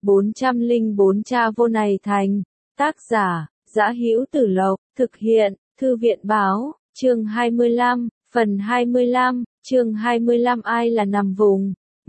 404 Cha vô này thành. Tác giả, Dã Hữu Tử Lộc, thực hiện, Thư viện báo, chương 25, phần 25, chương 25 ai là nằm vùng.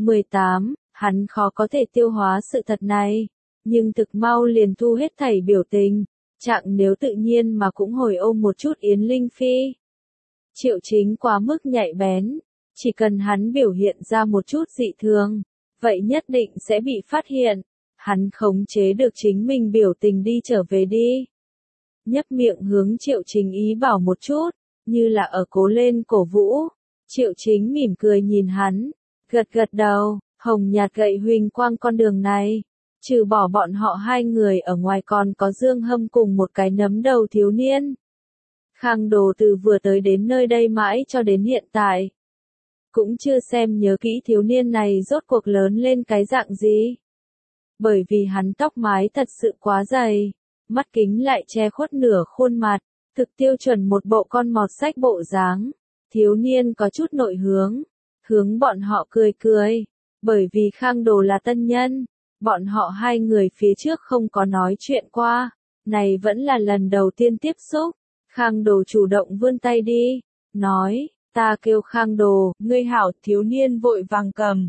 18, hắn khó có thể tiêu hóa sự thật này, nhưng thực mau liền thu hết thảy biểu tình, chẳng nếu tự nhiên mà cũng hồi ôm một chút Yến Linh Phi. Triệu Chính quá mức nhạy bén, chỉ cần hắn biểu hiện ra một chút dị thường, vậy nhất định sẽ bị phát hiện. Hắn khống chế được chính mình biểu tình đi trở về đi. Nhấp miệng hướng Triệu Chính ý bảo một chút, như là ở cố lên cổ vũ. Triệu Chính mỉm cười nhìn hắn, gật gật đầu, hồng nhạt gậy huỳnh quang con đường này. Trừ bỏ bọn họ hai người ở ngoài còn có Dương Hâm cùng một cái nấm đầu thiếu niên. Khang Đồ từ vừa tới đến nơi đây mãi cho đến hiện tại. Cũng chưa xem nhớ kỹ thiếu niên này rốt cuộc lớn lên cái dạng gì. Bởi vì hắn tóc mái thật sự quá dày, mắt kính lại che khuất nửa khuôn mặt, thực tiêu chuẩn một bộ con mọt sách bộ dáng. Thiếu niên có chút nội hướng bọn họ cười cười, bởi vì Khang Đồ là tân nhân, bọn họ hai người phía trước không có nói chuyện qua, này vẫn là lần đầu tiên tiếp xúc. Khang Đồ chủ động vươn tay đi, nói, ta kêu Khang Đồ, ngươi hảo. Thiếu niên vội vàng cầm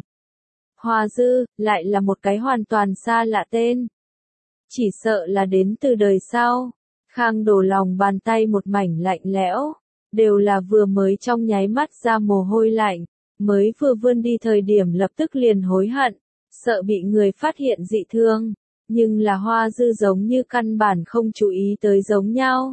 Hoa Dư, lại là một cái hoàn toàn xa lạ tên. Chỉ sợ là đến từ đời sau. Khang Đồ lòng bàn tay một mảnh lạnh lẽo, đều là vừa mới trong nháy mắt ra mồ hôi lạnh, mới vừa vươn đi thời điểm lập tức liền hối hận, sợ bị người phát hiện dị thương, nhưng là Hoa Dư giống như căn bản không chú ý tới giống nhau.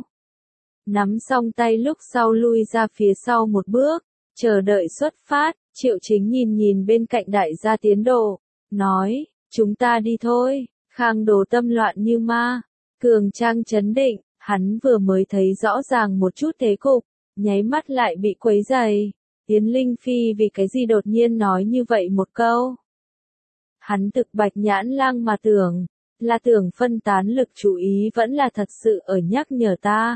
Nắm xong tay lúc sau lui ra phía sau một bước, chờ đợi xuất phát. Triệu Chính nhìn bên cạnh đại gia tiến độ, nói, chúng ta đi thôi. Khang Đồ tâm loạn như ma, cường trang chấn định, hắn vừa mới thấy rõ ràng một chút thế cục, nháy mắt lại bị quấy dày. Yến Linh Phi vì cái gì đột nhiên nói như vậy một câu. Hắn thực bạch nhãn lang mà tưởng, là tưởng phân tán lực chú ý vẫn là thật sự ở nhắc nhở ta.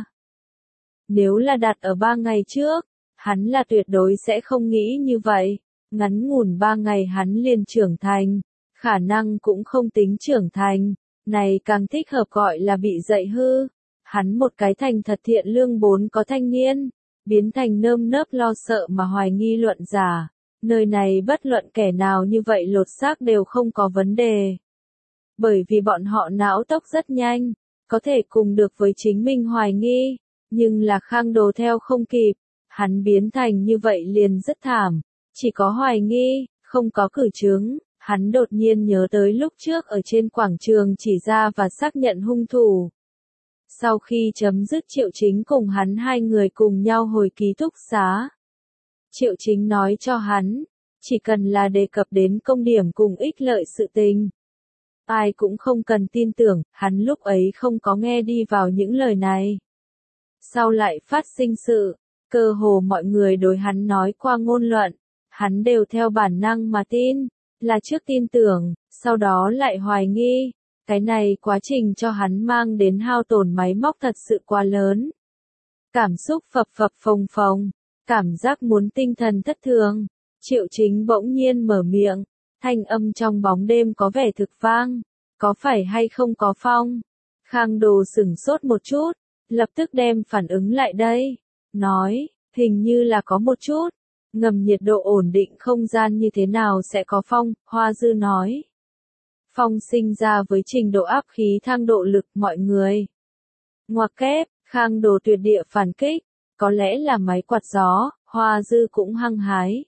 Nếu là đặt ở 3 ngày trước, hắn là tuyệt đối sẽ không nghĩ như vậy. Ngắn ngủn 3 ngày hắn liền trưởng thành, khả năng cũng không tính trưởng thành, này càng thích hợp gọi là bị dạy hư. Hắn một cái thành thật thiện lương bốn có thanh niên, biến thành nơm nớp lo sợ mà hoài nghi luận giả. Nơi này bất luận kẻ nào như vậy lột xác đều không có vấn đề. Bởi vì bọn họ não tốc rất nhanh, có thể cùng được với chính mình hoài nghi, nhưng là Khang Đồ theo không kịp, hắn biến thành như vậy liền rất thảm, chỉ có hoài nghi, không có cử chứng. Hắn đột nhiên nhớ tới lúc trước ở trên quảng trường chỉ ra và xác nhận hung thủ. Sau khi chấm dứt Triệu Chính cùng hắn hai người cùng nhau hồi ký túc xá. Triệu Chính nói cho hắn, chỉ cần là đề cập đến công điểm cùng ích lợi sự tình. Ai cũng không cần tin tưởng, hắn lúc ấy không có nghe đi vào những lời này. Sau lại phát sinh sự, cơ hồ mọi người đối hắn nói qua ngôn luận, hắn đều theo bản năng mà tin, là trước tin tưởng, sau đó lại hoài nghi. Cái này quá trình cho hắn mang đến hao tổn máy móc thật sự quá lớn. Cảm xúc phập phập phồng phồng, cảm giác muốn tinh thần thất thường. Triệu Chính bỗng nhiên mở miệng, thanh âm trong bóng đêm có vẻ thực vang, có phải hay không có phong? Khang Đồ sửng sốt một chút, lập tức đem phản ứng lại đây, nói, hình như là có một chút. Ngầm nhiệt độ ổn định không gian như thế nào sẽ có phong? Hoa Dư nói. Phong sinh ra với trình độ áp khí thang độ lực mọi người. Ngoặc kép, Khang Đồ tuyệt địa phản kích, có lẽ là máy quạt gió. Hoa Dư cũng hăng hái.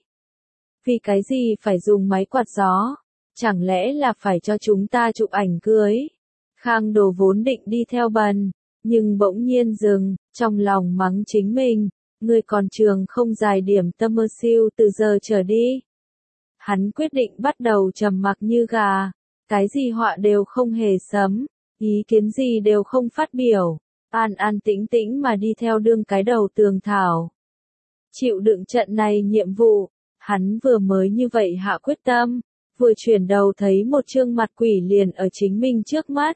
Vì cái gì phải dùng máy quạt gió? Chẳng lẽ là phải cho chúng ta chụp ảnh cưới? Khang Đồ vốn định đi theo bần, nhưng bỗng nhiên dừng, trong lòng mắng chính mình. Người còn trường không dài điểm tâm mơ siêu từ giờ trở đi. Hắn quyết định bắt đầu trầm mặc như gà, cái gì họa đều không hề sấm, ý kiến gì đều không phát biểu, an an tĩnh tĩnh mà đi theo đương cái đầu tường thảo. Chịu đựng trận này nhiệm vụ, hắn vừa mới như vậy hạ quyết tâm, vừa chuyển đầu thấy một trương mặt quỷ liền ở chính mình trước mắt.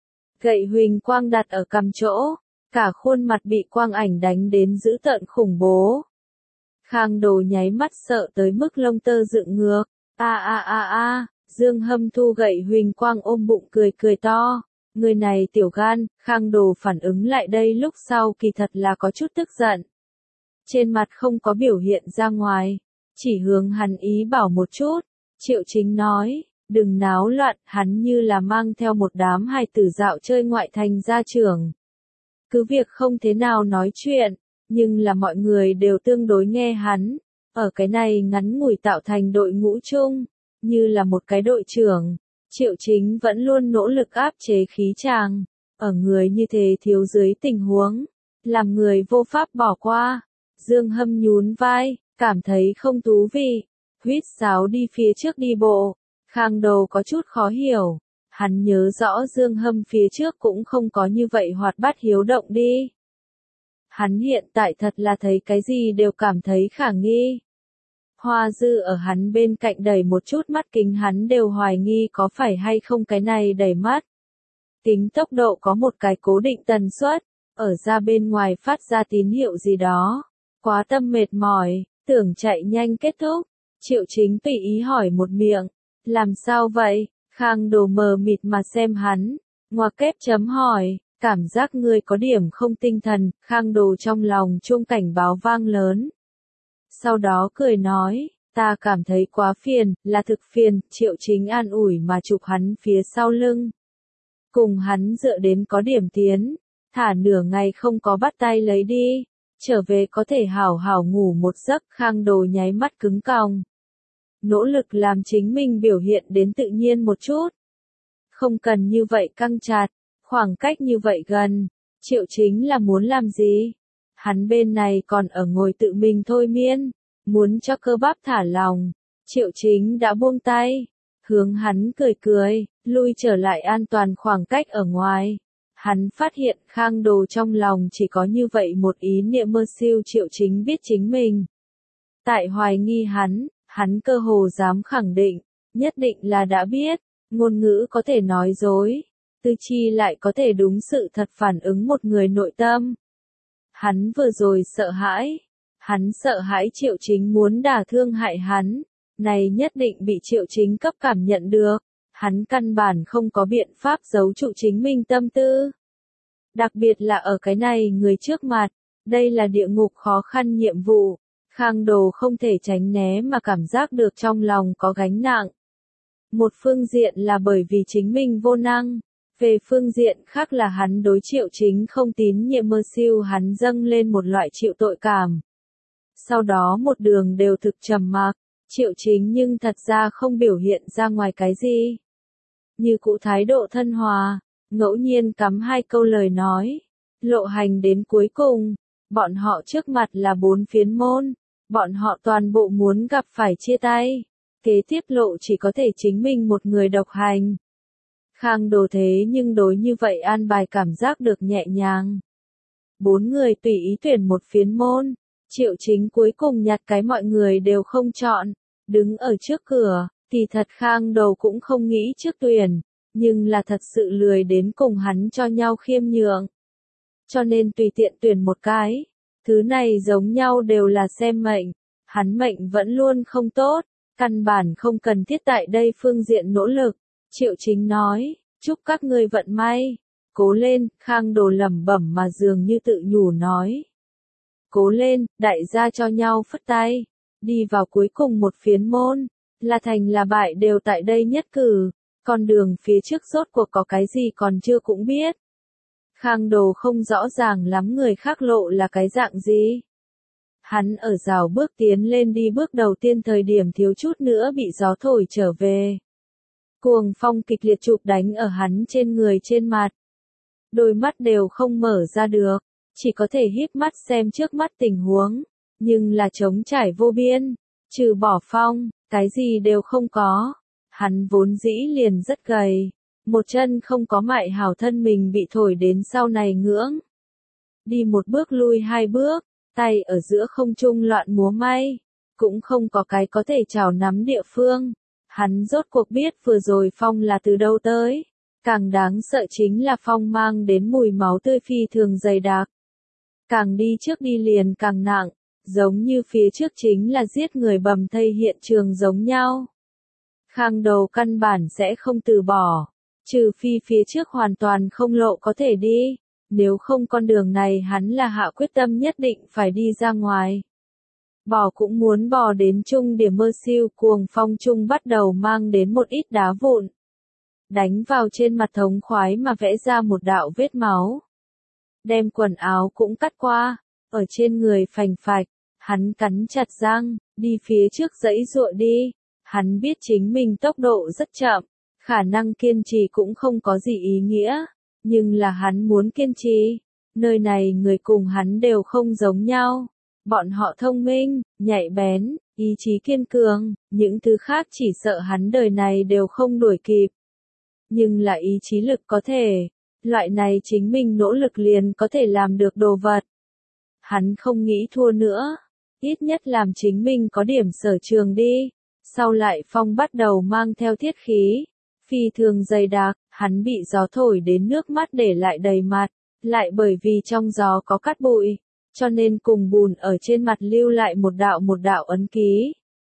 Gậy huỳnh quang đặt ở cằm chỗ. Cả khuôn mặt bị quang ảnh đánh đến dữ tợn khủng bố. Khang Đồ nháy mắt sợ tới mức lông tơ dựng ngược. Dương Hâm thu gậy huỳnh quang ôm bụng cười cười to. Người này tiểu gan, Khang Đồ phản ứng lại đây lúc sau kỳ thật là có chút tức giận. Trên mặt không có biểu hiện ra ngoài, chỉ hướng hắn ý bảo một chút. Triệu Chính nói, đừng náo loạn, hắn như là mang theo một đám hài tử dạo chơi ngoại thành gia trưởng. Cứ việc không thế nào nói chuyện, nhưng là mọi người đều tương đối nghe hắn. Ở cái này ngắn ngủi tạo thành đội ngũ chung, như là một cái đội trưởng. Triệu Chính vẫn luôn nỗ lực áp chế khí tràng. Ở người như thế thiếu dưới tình huống, làm người vô pháp bỏ qua. Dương Hâm nhún vai, cảm thấy không thú vị. Huýt sáo đi phía trước đi bộ. Khang Đồ có chút khó hiểu. Hắn nhớ rõ Dương Hâm phía trước cũng không có như vậy hoạt bát hiếu động đi. Hắn hiện tại thật là thấy cái gì đều cảm thấy khả nghi. Hoa Dư ở hắn bên cạnh đẩy một chút mắt kính, hắn đều hoài nghi có phải hay không cái này đẩy mắt. Kính tốc độ có một cái cố định tần suất, ở ra bên ngoài phát ra tín hiệu gì đó. Quá tâm mệt mỏi, tưởng chạy nhanh kết thúc. Triệu Chính tùy ý hỏi một miệng. Làm sao vậy? Khang Đồ mờ mịt mà xem hắn. Ngoặc kép chấm hỏi. Cảm giác người có điểm không tinh thần. Khang Đồ trong lòng chuông cảnh báo vang lớn. Sau đó cười nói. Ta cảm thấy quá phiền, là thực phiền. Triệu Chính an ủi mà chụp hắn phía sau lưng. Cùng hắn dựa đến có điểm tiến. Thả nửa ngày không có bắt tay lấy đi. Trở về có thể hảo hảo ngủ một giấc. Khang Đồ nháy mắt cứng còng. Nỗ lực làm chính mình biểu hiện đến tự nhiên một chút. Không cần như vậy căng chặt, khoảng cách như vậy gần. Triệu Chính là muốn làm gì? Hắn bên này còn ở ngồi tự mình thôi miên, muốn cho cơ bắp thả lòng. Triệu Chính đã buông tay, hướng hắn cười cười, lui trở lại an toàn khoảng cách ở ngoài. Hắn phát hiện Khang Đồ trong lòng chỉ có như vậy một ý niệm mơ siêu. Triệu Chính biết chính mình tại hoài nghi hắn cơ hồ dám khẳng định, nhất định là đã biết. Ngôn ngữ có thể nói dối, tư chi lại có thể đúng sự thật phản ứng một người nội tâm. Hắn vừa rồi sợ hãi, hắn sợ hãi Triệu Chính muốn đả thương hại hắn, này nhất định bị Triệu Chính cấp cảm nhận được. Hắn căn bản không có biện pháp giấu trụ chính mình tâm tư. Đặc biệt là ở cái này người trước mặt, đây là địa ngục khó khăn nhiệm vụ. Khang Đồ không thể tránh né mà cảm giác được trong lòng có gánh nặng. Một phương diện là bởi vì chính mình vô năng, về phương diện khác là hắn đối Triệu Chính không tín nhiệm mơ siêu, hắn dâng lên một loại chịu tội cảm. Sau đó một đường đều thực trầm mặc, Triệu Chính nhưng thật ra không biểu hiện ra ngoài cái gì. Như cũ thái độ thân hòa, ngẫu nhiên cắm hai câu lời nói. Lộ hành đến cuối cùng, bọn họ trước mặt là 4 phiến môn. Bọn họ toàn bộ muốn gặp phải chia tay. Kế tiếp lộ chỉ có thể chính mình một người độc hành. Khang Đồ thế nhưng đối như vậy an bài cảm giác được nhẹ nhàng. 4 người tùy ý tuyển một phiến môn. Triệu Chính cuối cùng nhặt cái mọi người đều không chọn. Đứng ở trước cửa, thì thật Khang Đồ cũng không nghĩ trước tuyển. Nhưng là thật sự lười đến cùng hắn cho nhau khiêm nhượng. Cho nên tùy tiện tuyển một cái. Thứ này giống nhau đều là xem mệnh. Hắn mệnh vẫn luôn không tốt. Căn bản không cần thiết tại đây phương diện nỗ lực. Triệu Chính nói, chúc các ngươi vận may. Cố lên, Khang Đồ lẩm bẩm mà dường như tự nhủ nói. Cố lên, đại gia cho nhau phất tay. Đi vào cuối cùng một phiến môn. Là thành là bại đều tại đây nhất cử. Con đường phía trước rốt cuộc có cái gì còn chưa cũng biết. Khang Đồ không rõ ràng lắm người khác lộ là cái dạng gì. Hắn ở rào bước tiến lên đi bước đầu tiên thời điểm thiếu chút nữa bị gió thổi trở về. Cuồng phong kịch liệt chụp đánh ở hắn trên người trên mặt. Đôi mắt đều không mở ra được, chỉ có thể híp mắt xem trước mắt tình huống. Nhưng là trống trải vô biên, trừ bỏ phong, cái gì đều không có. Hắn vốn dĩ liền rất gầy. Một chân không có mại hảo, thân mình bị thổi đến sau này ngưỡng. Đi một bước lui 2 bước, tay ở giữa không trung loạn múa may. Cũng không có cái có thể chảo nắm địa phương. Hắn rốt cuộc biết vừa rồi phong là từ đâu tới. Càng đáng sợ chính là phong mang đến mùi máu tươi phi thường dày đặc. Càng đi trước đi liền càng nặng, giống như phía trước chính là giết người bầm thây hiện trường giống nhau. Khang Đầu căn bản sẽ không từ bỏ, trừ phi phía trước hoàn toàn không lộ có thể đi, nếu không con đường này hắn là hạ quyết tâm nhất định phải đi ra ngoài. Bò cũng muốn bò đến trung điểm mơ siêu cuồng phong trung bắt đầu mang đến một ít đá vụn. Đánh vào trên mặt thống khoái mà vẽ ra một đạo vết máu. Đem quần áo cũng cắt qua, ở trên người phành phạch, hắn cắn chặt răng, đi phía trước dãy dụa đi. Hắn biết chính mình tốc độ rất chậm, khả năng kiên trì cũng không có gì ý nghĩa, nhưng là hắn muốn kiên trì. Nơi này người cùng hắn đều không giống nhau. Bọn họ thông minh, nhạy bén, ý chí kiên cường, những thứ khác chỉ sợ hắn đời này đều không đuổi kịp. Nhưng là ý chí lực có thể, loại này chính mình nỗ lực liền có thể làm được đồ vật. Hắn không nghĩ thua nữa, ít nhất làm chính mình có điểm sở trường đi. Sau lại phong bắt đầu mang theo thiết khí, phi thường dày đặc, hắn bị gió thổi đến nước mắt để lại đầy mặt, lại bởi vì trong gió có cát bụi, cho nên cùng bùn ở trên mặt lưu lại một đạo ấn ký.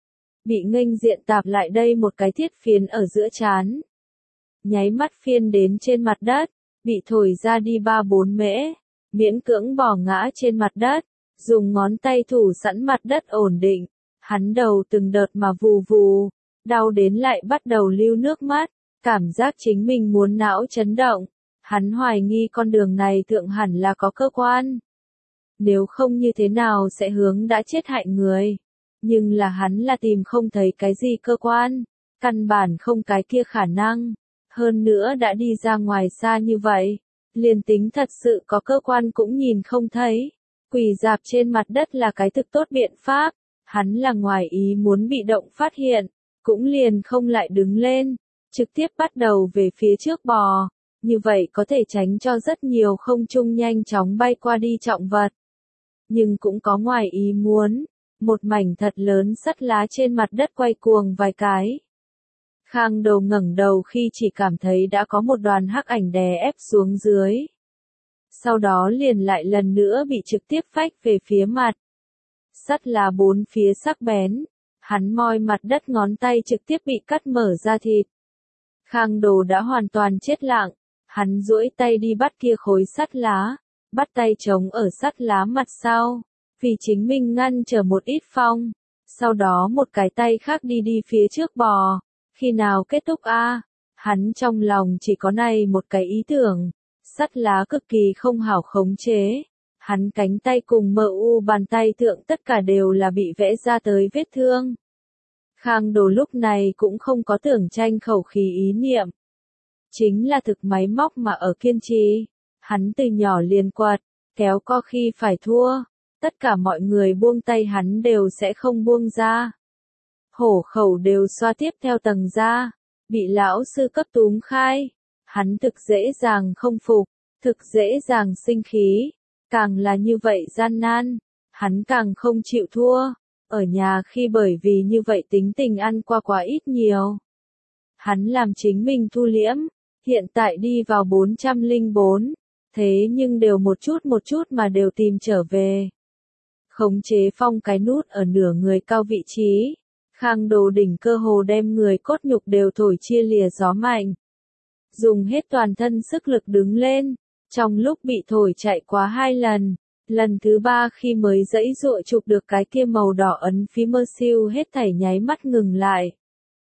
Bị nghênh diện tạp lại đây một cái thiết phiến ở giữa trán. Nháy mắt phiên đến trên mặt đất, bị thổi ra đi 3-4 mễ, miễn cưỡng bỏ ngã trên mặt đất, dùng ngón tay thủ sẵn mặt đất ổn định. Hắn đầu từng đợt mà vù vù, đau đến lại bắt đầu lưu nước mắt, cảm giác chính mình muốn não chấn động. Hắn hoài nghi con đường này thượng hẳn là có cơ quan. Nếu không như thế nào sẽ hướng đã chết hại người. Nhưng là hắn là tìm không thấy cái gì cơ quan, căn bản không cái kia khả năng. Hơn nữa đã đi ra ngoài xa như vậy, liền tính thật sự có cơ quan cũng nhìn không thấy. Quỳ dạp trên mặt đất là cái thực tốt biện pháp. Hắn là ngoài ý muốn bị động phát hiện, cũng liền không lại đứng lên, trực tiếp bắt đầu về phía trước bò, như vậy có thể tránh cho rất nhiều không trung nhanh chóng bay qua đi trọng vật. Nhưng cũng có ngoài ý muốn, một mảnh thật lớn sắt lá trên mặt đất quay cuồng vài cái. Khang Đầu ngẩng đầu khi chỉ cảm thấy đã có một đoàn hắc ảnh đè ép xuống dưới. Sau đó liền lại lần nữa bị trực tiếp phách về phía mặt. Sắt lá bốn phía sắc bén, hắn moi mặt đất ngón tay trực tiếp bị cắt mở ra thịt. Khang Đồ đã hoàn toàn chết lặng, hắn duỗi tay đi bắt kia khối sắt lá, bắt tay trống ở sắt lá mặt sau, vì chính mình ngăn trở một ít phong, sau đó một cái tay khác đi phía trước bò, khi nào kết thúc a? Hắn trong lòng chỉ có này một cái ý tưởng, sắt lá cực kỳ không hảo khống chế. Hắn cánh tay cùng mu bàn tay thượng tất cả đều là bị vẽ ra tới vết thương. Khang Đồ lúc này cũng không có tưởng tranh khẩu khí ý niệm. Chính là thực máy móc mà ở kiên trì. Hắn từ nhỏ liền quật, kéo co khi phải thua. Tất cả mọi người buông tay hắn đều sẽ không buông ra. Hổ khẩu đều xoa tiếp theo tầng da. Bị lão sư cấp túm khai. Hắn thực dễ dàng không phục, thực dễ dàng sinh khí. Càng là như vậy gian nan, hắn càng không chịu thua. Ở nhà khi bởi vì như vậy tính tình ăn qua quá ít nhiều. Hắn làm chính mình thu liễm, hiện tại đi vào 404, thế nhưng đều một chút mà đều tìm trở về. Khống chế phong cái nút ở nửa người cao vị trí, Khang Đồ đỉnh cơ hồ đem người cốt nhục đều thổi chia lìa gió mạnh. Dùng hết toàn thân sức lực đứng lên. Trong lúc bị thổi chạy quá 2 lần, lần thứ 3 khi mới dãy dụa chụp được cái kia màu đỏ ấn phí mơ siêu hết thảy nháy mắt ngừng lại.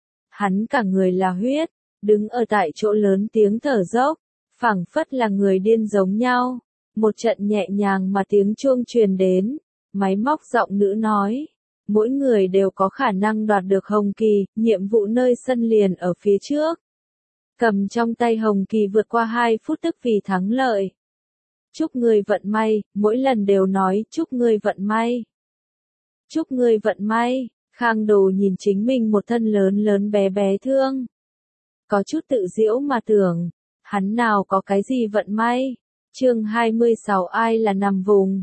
Hắn cả người là huyết, đứng ở tại chỗ lớn tiếng thở dốc, phảng phất là người điên giống nhau. Một trận nhẹ nhàng mà tiếng chuông truyền đến, máy móc giọng nữ nói, mỗi người đều có khả năng đoạt được hồng kỳ, nhiệm vụ nơi sân liền ở phía trước. Cầm trong tay hồng kỳ vượt qua 2 phút tức vì thắng lợi. Chúc ngươi vận may, mỗi lần đều nói chúc ngươi vận may. Chúc ngươi vận may, Khang Đồ nhìn chính mình một thân lớn bé bé thương. Có chút tự giễu mà tưởng, hắn nào có cái gì vận may. Chương 26 ai là nằm vùng.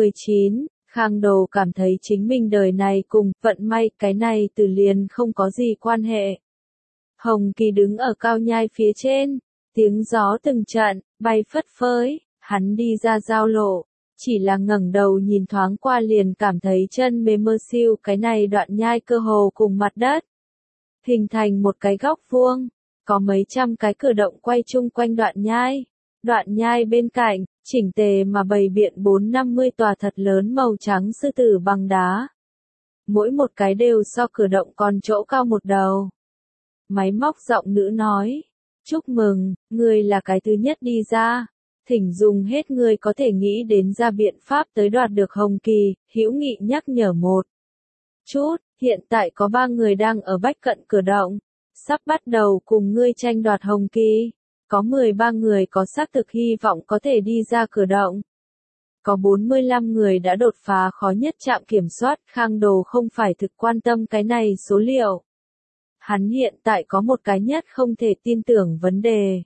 19, Khang Đồ cảm thấy chính mình đời này cùng vận may cái này từ liền không có gì quan hệ. Hồng Kỳ đứng ở cao nhai phía trên, tiếng gió từng trận, bay phất phới, hắn đi ra giao lộ, chỉ là ngẩng đầu nhìn thoáng qua liền cảm thấy chân mềm mơ siêu cái này đoạn nhai cơ hồ cùng mặt đất. hình thành một cái góc vuông, có mấy trăm cái cửa động quay chung quanh đoạn nhai. Đoạn nhai bên cạnh, chỉnh tề mà bày biện 4-50 tòa thật lớn màu trắng sư tử bằng đá. Mỗi một cái đều so cửa động còn chỗ cao một đầu. Máy móc giọng nữ nói, chúc mừng, ngươi là cái thứ nhất đi ra. Thỉnh dùng hết ngươi có thể nghĩ đến ra biện pháp tới đoạt được hồng kỳ, hữu nghị nhắc nhở một chút, hiện tại có 3 người đang ở bách cận cửa động, sắp bắt đầu cùng ngươi tranh đoạt hồng kỳ. Có 13 người có xác thực hy vọng có thể đi ra cửa động. Có 45 người đã đột phá khó nhất trạm kiểm soát, Khang Đồ không phải thực quan tâm cái này số liệu. Hắn hiện tại có một cái nhất không thể tin tưởng vấn đề.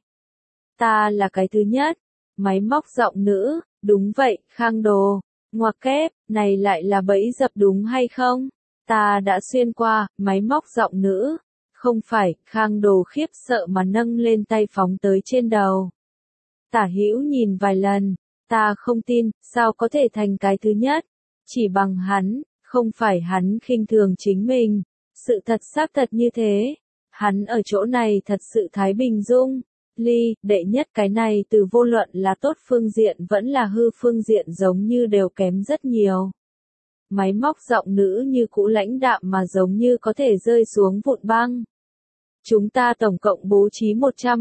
Ta là cái thứ nhất. Máy móc giọng nữ, đúng vậy, Khang Đồ. Ngoặc kép, này lại là bẫy dập đúng hay không? Ta đã xuyên qua, máy móc giọng nữ. Không phải, Khang Đồ khiếp sợ mà nâng lên tay phóng tới trên đầu. Tả Hữu nhìn vài lần, ta không tin, sao có thể thành cái thứ nhất? Chỉ bằng hắn, không phải hắn khinh thường chính mình. Sự thật xác thật như thế. Hắn ở chỗ này thật sự thái bình dung. Ly, đệ nhất cái này từ vô luận là tốt phương diện vẫn là hư phương diện giống như đều kém rất nhiều. Máy móc giọng nữ như cũ lãnh đạm mà giống như có thể rơi xuống vụn băng. Chúng ta tổng cộng bố trí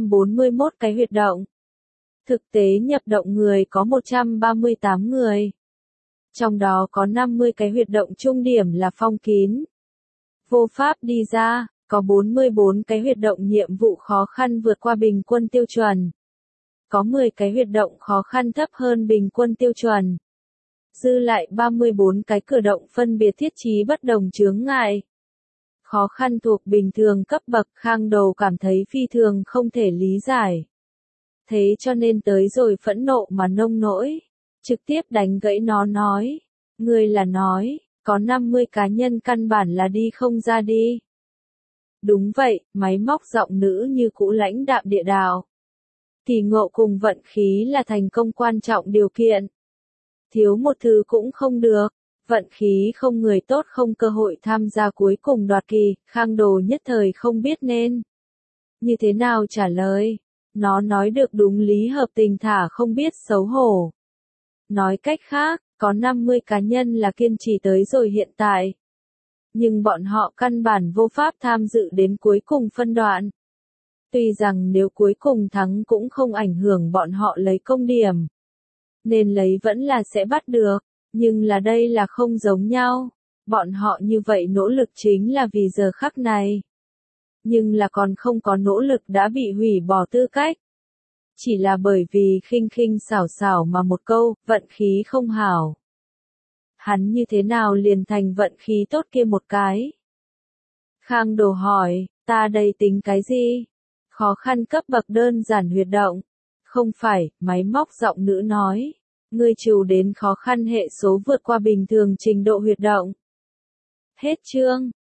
141 cái huyệt động. Thực tế nhập động người có 138 người. Trong đó có 50 cái huyệt động trung điểm là phong kín. Vô pháp đi ra, có 44 cái huyệt động nhiệm vụ khó khăn vượt qua bình quân tiêu chuẩn. Có 10 cái huyệt động khó khăn thấp hơn bình quân tiêu chuẩn. Dư lại 34 cái cửa động phân biệt thiết trí bất đồng chướng ngại. Khó khăn thuộc bình thường cấp bậc, Khang Đồ cảm thấy phi thường không thể lý giải. Thế cho nên tới rồi phẫn nộ mà nông nỗi. Trực tiếp đánh gãy nó nói. Ngươi là nói, có 50 cá nhân căn bản là đi không ra đi. Đúng vậy, máy móc giọng nữ như cũ lãnh đạm địa đạo. Kỳ ngộ cùng vận khí là thành công quan trọng điều kiện. Thiếu một thứ cũng không được. Vận khí không người tốt không cơ hội tham gia cuối cùng đoạt kỳ, Khang Đồ nhất thời không biết nên như thế nào trả lời. Nó nói được đúng lý hợp tình thả không biết xấu hổ. Nói cách khác, có 50 cá nhân là kiên trì tới rồi hiện tại. Nhưng bọn họ căn bản vô pháp tham dự đến cuối cùng phân đoạn. Tuy rằng nếu cuối cùng thắng cũng không ảnh hưởng bọn họ lấy công điểm. Nên lấy vẫn là sẽ bắt được. Nhưng là đây là không giống nhau. Bọn họ như vậy nỗ lực chính là vì giờ khắc này. Nhưng là còn không có nỗ lực đã bị hủy bỏ tư cách. Chỉ là bởi vì khinh khinh xảo xảo mà một câu, vận khí không hảo. Hắn như thế nào liền thành vận khí tốt kia một cái? Khang Đồ hỏi, ta đây tính cái gì? Khó khăn cấp bậc đơn giản huyệt động. Không phải, máy móc giọng nữ nói. Ngươi trừ đến khó khăn hệ số vượt qua bình thường trình độ huyệt động. Hết chương.